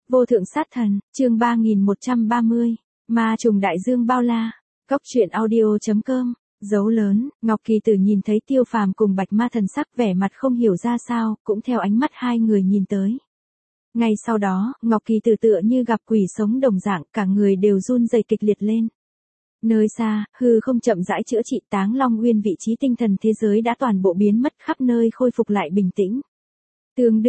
Vô thượng sát thần, chương 3130, ma trùng đại dương bao la. Góc truyện audio.com. Dấu lớn, Ngọc Kỳ Tử nhìn thấy Tiêu Phàm cùng Bạch Ma thần sắc vẻ mặt không hiểu ra sao, cũng theo ánh mắt hai người nhìn tới. Ngay sau đó, Ngọc Kỳ Tử tựa như gặp quỷ sống đồng dạng, cả người đều run rẩy kịch liệt lên. Nơi xa, hư không chậm rãi chữa trị, Táng Long Uyên vị trí tinh thần thế giới đã toàn bộ biến mất, khắp nơi khôi phục lại bình tĩnh. Tương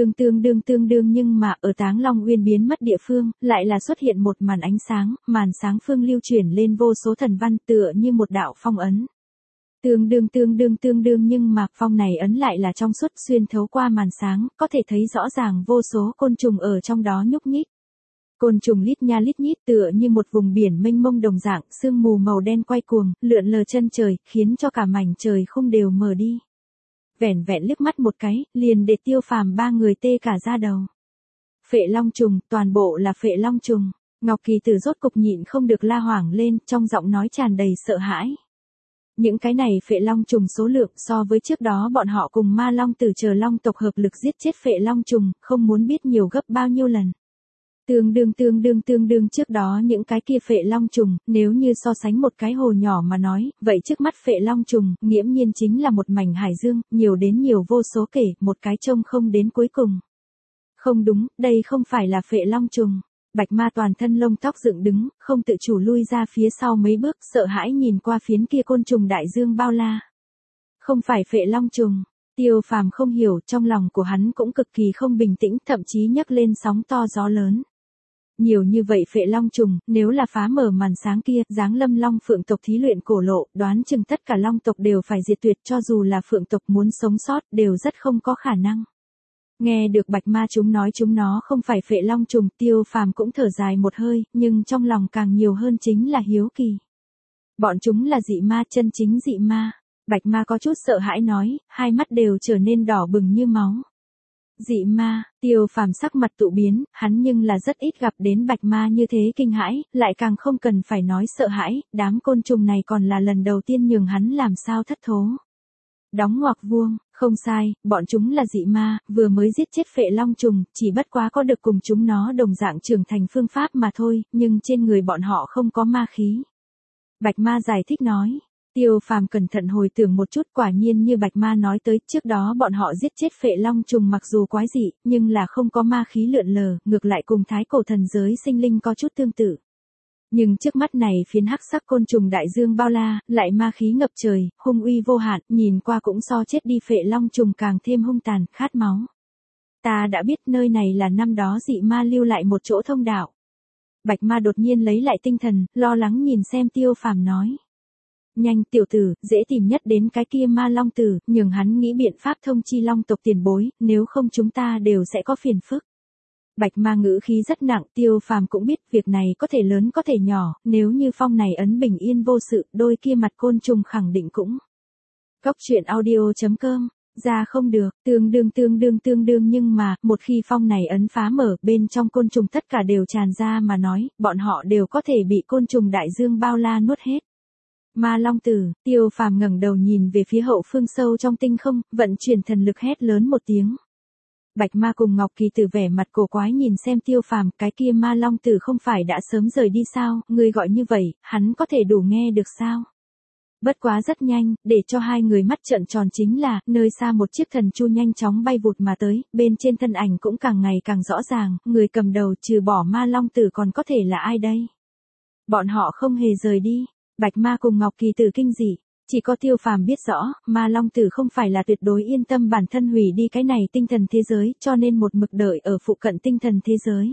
đương nhưng mà ở Táng Long Uyên biến mất địa phương, lại là xuất hiện một màn sáng phương lưu chuyển lên vô số thần văn tựa như một đạo phong ấn. Tương đương nhưng mà phong này ấn lại là trong suốt xuyên thấu qua màn sáng, có thể thấy rõ ràng vô số côn trùng ở trong đó nhúc nhích. Côn trùng lít nha lít nhít tựa như một vùng biển mênh mông đồng dạng, sương mù màu đen quay cuồng, lượn lờ chân trời, khiến cho cả mảnh trời không đều mờ đi. Vẻn vẹn liếc mắt một cái, liền để Tiêu Phàm ba người tê cả da đầu. Phệ long trùng, toàn bộ là phệ long trùng. Ngọc Kỳ Tử rốt cục nhịn không được la hoảng lên, trong giọng nói tràn đầy sợ hãi. Những cái này phệ long trùng số lượng so với trước đó bọn họ cùng ma long tử chờ long tộc hợp lực giết chết phệ long trùng, không muốn biết nhiều gấp bao nhiêu lần. Tương đương trước đó những cái kia phệ long trùng, nếu như so sánh một cái hồ nhỏ mà nói, vậy trước mắt phệ long trùng, nghiễm nhiên chính là một mảnh hải dương, nhiều đến nhiều vô số kể, một cái trông không đến cuối cùng. Không đúng, đây không phải là phệ long trùng. Bạch Ma toàn thân lông tóc dựng đứng, không tự chủ lui ra phía sau mấy bước, sợ hãi nhìn qua phiến kia côn trùng đại dương bao la. Không phải phệ long trùng. Tiêu Phàm không hiểu, trong lòng của hắn cũng cực kỳ không bình tĩnh, thậm chí nhấc lên sóng to gió lớn. Nhiều như vậy phệ long trùng, nếu là phá mở màn sáng kia, giáng lâm long phượng tộc thí luyện cổ lộ, đoán chừng tất cả long tộc đều phải diệt tuyệt, cho dù là phượng tộc muốn sống sót, đều rất không có khả năng. Nghe được Bạch Ma chúng nói chúng nó không phải phệ long trùng, Tiêu Phàm cũng thở dài một hơi, nhưng trong lòng càng nhiều hơn chính là hiếu kỳ. Bọn chúng là dị ma, chân chính dị ma. Bạch Ma có chút sợ hãi nói, hai mắt đều trở nên đỏ bừng như máu. Dị ma, Tiêu Phàm sắc mặt tụ biến, hắn nhưng là rất ít gặp đến Bạch Ma như thế kinh hãi, lại càng không cần phải nói sợ hãi, đám côn trùng này còn là lần đầu tiên nhường hắn làm sao thất thố. Đóng ngoặc vuông, không sai, bọn chúng là dị ma, vừa mới giết chết phệ long trùng, chỉ bất quá có được cùng chúng nó đồng dạng trưởng thành phương pháp mà thôi, nhưng trên người bọn họ không có ma khí. Bạch Ma giải thích nói. Tiêu Phàm cẩn thận hồi tưởng một chút, quả nhiên như Bạch Ma nói tới, trước đó bọn họ giết chết phệ long trùng mặc dù quái dị, nhưng là không có ma khí lượn lờ, ngược lại cùng thái cổ thần giới sinh linh có chút tương tự. Nhưng trước mắt này phiến hắc sắc côn trùng đại dương bao la, lại ma khí ngập trời, hung uy vô hạn, nhìn qua cũng so chết đi phệ long trùng càng thêm hung tàn, khát máu. Ta đã biết nơi này là năm đó dị ma lưu lại một chỗ thông đạo. Bạch Ma đột nhiên lấy lại tinh thần, lo lắng nhìn xem Tiêu Phàm nói. Nhanh tiểu tử, dễ tìm nhất đến cái kia ma long tử, nhường hắn nghĩ biện pháp thông chi long tộc tiền bối, nếu không chúng ta đều sẽ có phiền phức. Bạch Ma ngữ khí rất nặng, Tiêu Phàm cũng biết việc này có thể lớn có thể nhỏ, nếu như phong này ấn bình yên vô sự, đôi kia mặt côn trùng khẳng định cũng. Góc truyện audio.com, ra không được, tương đương nhưng mà, một khi phong này ấn phá mở, bên trong côn trùng tất cả đều tràn ra mà nói, bọn họ đều có thể bị côn trùng đại dương bao la nuốt hết. Ma long tử, Tiêu Phàm ngẩng đầu nhìn về phía hậu phương sâu trong tinh không, vận chuyển thần lực hét lớn một tiếng. Bạch Ma cùng Ngọc Kỳ Tử vẻ mặt cổ quái nhìn xem Tiêu Phàm, cái kia ma long tử không phải đã sớm rời đi sao, người gọi như vậy, hắn có thể đủ nghe được sao? Bất quá rất nhanh, để cho hai người mắt trợn tròn chính là, nơi xa một chiếc thần chu nhanh chóng bay vụt mà tới, bên trên thân ảnh cũng càng ngày càng rõ ràng, người cầm đầu trừ bỏ ma long tử còn có thể là ai đây? Bọn họ không hề rời đi. Bạch Ma cùng Ngọc Kỳ Tử kinh dị, chỉ có Tiêu Phàm biết rõ, ma long tử không phải là tuyệt đối yên tâm bản thân hủy đi cái này tinh thần thế giới, cho nên một mực đợi ở phụ cận tinh thần thế giới.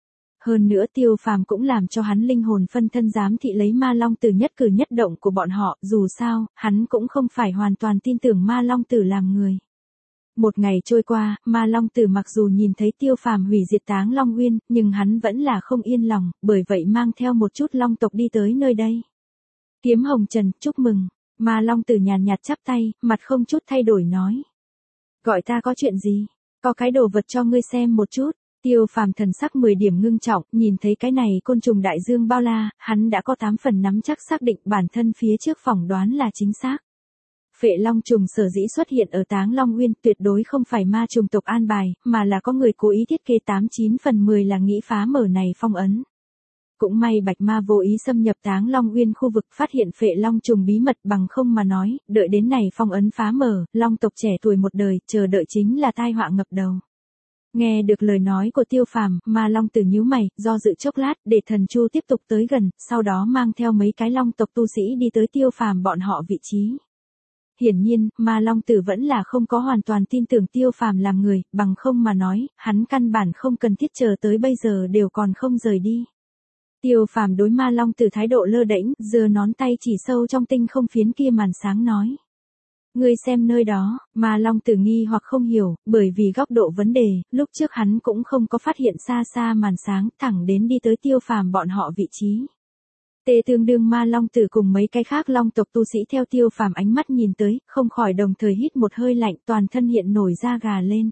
Hơn nữa Tiêu Phàm cũng làm cho hắn linh hồn phân thân giám thị lấy ma long tử nhất cử nhất động của bọn họ, dù sao, hắn cũng không phải hoàn toàn tin tưởng ma long tử làm người. Một ngày trôi qua, ma long tử mặc dù nhìn thấy Tiêu Phàm hủy diệt Táng Long Uyên, nhưng hắn vẫn là không yên lòng, bởi vậy mang theo một chút long tộc đi tới nơi đây. Kiếm Hồng Trần, chúc mừng. Ma long tử nhàn nhạt chắp tay, mặt không chút thay đổi nói. Gọi ta có chuyện gì? Có cái đồ vật cho ngươi xem một chút. Tiêu Phàm thần sắc 10 điểm ngưng trọng, nhìn thấy cái này côn trùng đại dương bao la, hắn đã có 8 phần nắm chắc xác định bản thân phía trước phỏng đoán là chính xác. Phệ Long trùng sở dĩ xuất hiện ở Táng Long Uyên tuyệt đối không phải ma trùng tộc an bài, mà là có người cố ý thiết kế 89 phần 10 là nghĩ phá mở này phong ấn. Cũng may Bạch Ma vô ý xâm nhập Táng Long Uyên khu vực phát hiện Phệ Long trùng bí mật, bằng không mà nói, đợi đến này phong ấn phá mở, Long tộc trẻ tuổi một đời, chờ đợi chính là tai họa ngập đầu. Nghe được lời nói của Tiêu Phàm, Ma Long Tử nhíu mày, do dự chốc lát, để Thần Chu tiếp tục tới gần, sau đó mang theo mấy cái Long tộc tu sĩ đi tới Tiêu Phàm bọn họ vị trí. Hiển nhiên, Ma Long Tử vẫn là không có hoàn toàn tin tưởng Tiêu Phàm làm người, bằng không mà nói, hắn căn bản không cần thiết chờ tới bây giờ đều còn không rời đi. Tiêu Phàm đối Ma Long Tử thái độ lơ đễnh, giơ ngón tay chỉ sâu trong tinh không phiến kia màn sáng nói. Ngươi xem nơi đó, Ma Long Tử nghi hoặc không hiểu, bởi vì góc độ vấn đề, lúc trước hắn cũng không có phát hiện xa xa màn sáng, thẳng đến đi tới Tiêu Phàm bọn họ vị trí. Tê tương đương Ma Long Tử cùng mấy cái khác Long tộc tu sĩ theo Tiêu Phàm ánh mắt nhìn tới, không khỏi đồng thời hít một hơi lạnh, toàn thân hiện nổi da gà lên.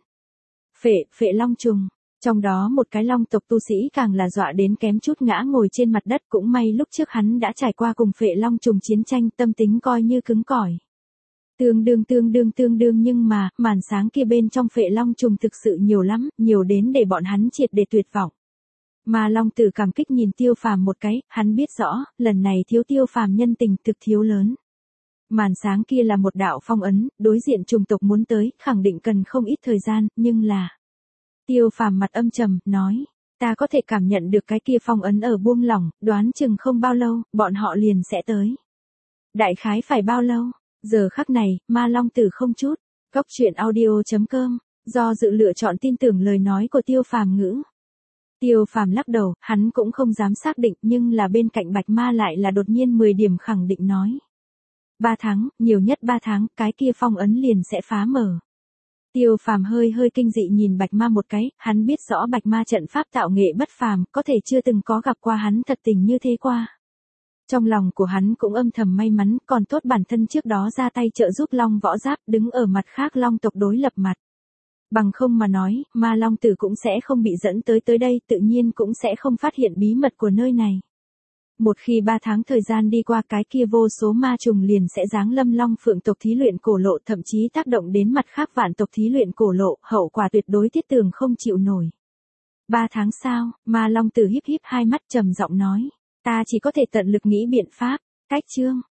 Phệ Long trùng. Trong đó một cái Long tộc tu sĩ càng là dọa đến kém chút ngã ngồi trên mặt đất, cũng may lúc trước hắn đã trải qua cùng Phệ Long trùng chiến tranh, tâm tính coi như cứng cỏi. Tương đương nhưng mà, màn sáng kia bên trong Phệ Long trùng thực sự nhiều lắm, nhiều đến để bọn hắn triệt để tuyệt vọng. Mà Long Tử cảm kích nhìn Tiêu Phàm một cái, hắn biết rõ, lần này thiếu Tiêu Phàm nhân tình thực thiếu lớn. Màn sáng kia là một đạo phong ấn, đối diện trùng tộc muốn tới, khẳng định cần không ít thời gian, nhưng là... Tiêu Phàm mặt âm trầm, nói, ta có thể cảm nhận được cái kia phong ấn ở buông lỏng, đoán chừng không bao lâu, bọn họ liền sẽ tới. Đại khái phải bao lâu? Giờ khắc này, Ma Long Tử không chút. Góc truyện audio.com, do dự lựa chọn tin tưởng lời nói của Tiêu Phàm ngữ. Tiêu Phàm lắc đầu, hắn cũng không dám xác định, nhưng là bên cạnh Bạch Ma lại là đột nhiên 10 điểm khẳng định nói. 3 tháng, nhiều nhất 3 tháng, cái kia phong ấn liền sẽ phá mở. Tiêu Phàm hơi kinh dị nhìn Bạch Ma một cái, hắn biết rõ Bạch Ma trận pháp tạo nghệ bất phàm, có thể chưa từng có gặp qua hắn thật tình như thế qua. Trong lòng của hắn cũng âm thầm may mắn, còn tốt bản thân trước đó ra tay trợ giúp Long Võ Giáp, đứng ở mặt khác Long tộc đối lập mặt. Bằng không mà nói, Ma Long Tử cũng sẽ không bị dẫn tới đây, tự nhiên cũng sẽ không phát hiện bí mật của nơi này. Một khi 3 tháng thời gian đi qua, cái kia vô số ma trùng liền sẽ giáng lâm Long Phượng tộc thí luyện cổ lộ, thậm chí tác động đến mặt khác Vạn tộc thí luyện cổ lộ, hậu quả tuyệt đối thiết tường không chịu nổi. 3 tháng sau, Ma Long Tử híp hai mắt trầm giọng nói, ta chỉ có thể tận lực nghĩ biện pháp. Cách chương